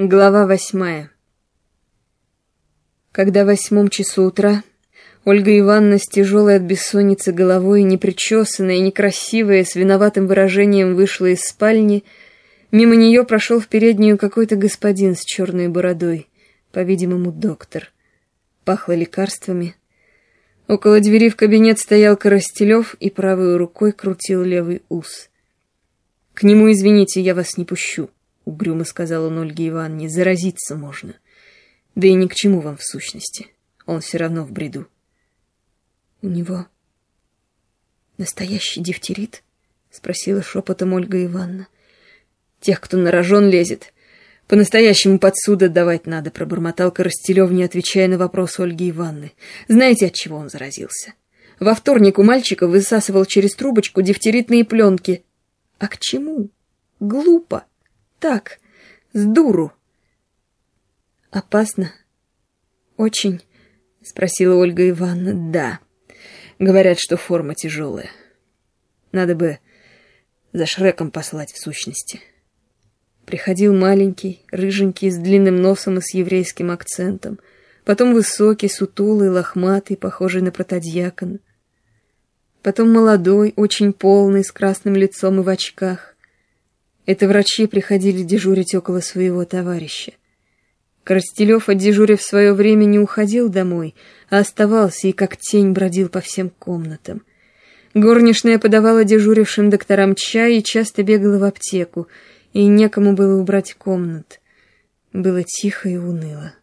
Глава 8. Когда в 8 часу утра Ольга Ивановна с тяжелой от бессонницы головой, непричесанная и некрасивая, с виноватым выражением вышла из спальни, мимо нее прошел в переднюю какой-то господин с черной бородой, по-видимому, доктор. Пахло лекарствами. Около двери в кабинет стоял Коростелев и правой рукой крутил левый ус. «К нему, извините, я вас не пущу», — угрюмо сказал он Ольге Ивановне, — «заразиться можно. Да и ни к чему вам в сущности. Он все равно в бреду». «У него настоящий дифтерит?» — спросила шепотом Ольга Ивановна. «Тех, кто на рожон лезет, по-настоящему под суд отдавать надо», — пробормотал Коростелев, не отвечая на вопрос Ольги Ивановны. «Знаете, от чего он заразился? Во вторник у мальчика высасывал через трубочку дифтеритные пленки». «А к чему? Глупо. Так, с дуру». «Опасно? Очень?» — спросила Ольга Ивановна. «Да. Говорят, что форма тяжелая. Надо бы за Шреком послать в сущности». Приходил маленький, рыженький, с длинным носом и с еврейским акцентом. Потом высокий, сутулый, лохматый, похожий на протодьякона. Потом молодой, очень полный, с красным лицом и в очках. Это врачи приходили дежурить около своего товарища. Коростелев, отдежурив в свое время, не уходил домой, а оставался и как тень бродил по всем комнатам. Горничная подавала дежурившим докторам чай и часто бегала в аптеку, и некому было убрать комнат. Было тихо и уныло.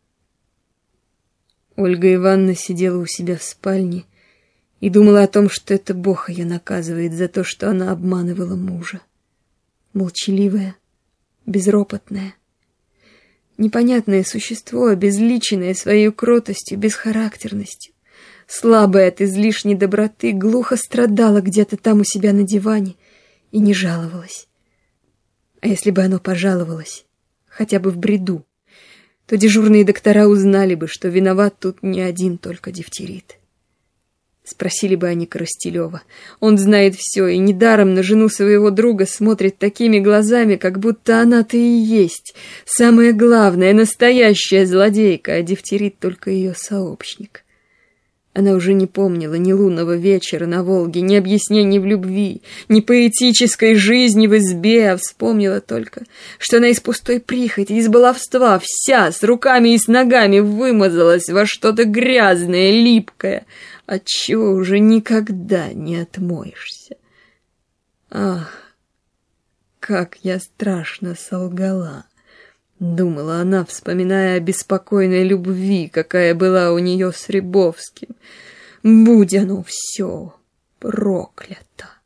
Ольга Ивановна сидела у себя в спальне и думала о том, что это Бог ее наказывает за то, что она обманывала мужа. Молчаливая, безропотная, непонятное существо, обезличенное своей кротостью, бесхарактерностью, слабая от излишней доброты, глухо страдала где-то там у себя на диване и не жаловалась. А если бы оно пожаловалось, хотя бы в бреду, то дежурные доктора узнали бы, что виноват тут не один только дифтерит. Спросили бы они Коростелева. Он знает все, и недаром на жену своего друга смотрит такими глазами, как будто она-то и есть самая главная, настоящая злодейка, а дифтерит только ее сообщник. Она уже не помнила ни лунного вечера на Волге, ни объяснений в любви, ни поэтической жизни в избе, а вспомнила только, что она из пустой прихоти, из баловства, вся, с руками и с ногами вымазалась во что-то грязное, липкое, отчего уже никогда не отмоешься. «Ах, как я страшно солгала!» — думала она, вспоминая о беспокойной любви, какая была у нее с Рябовским. «Будь оно все проклято!»